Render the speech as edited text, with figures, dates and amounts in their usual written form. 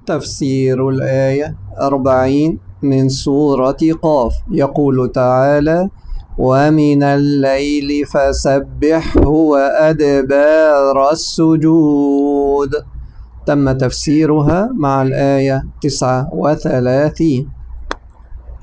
تفسير الآية 40 من سورة قاف. يقول تعالى: ومن الليل فسبحه وأدبار السجود. تم تفسيرها مع الآية 39.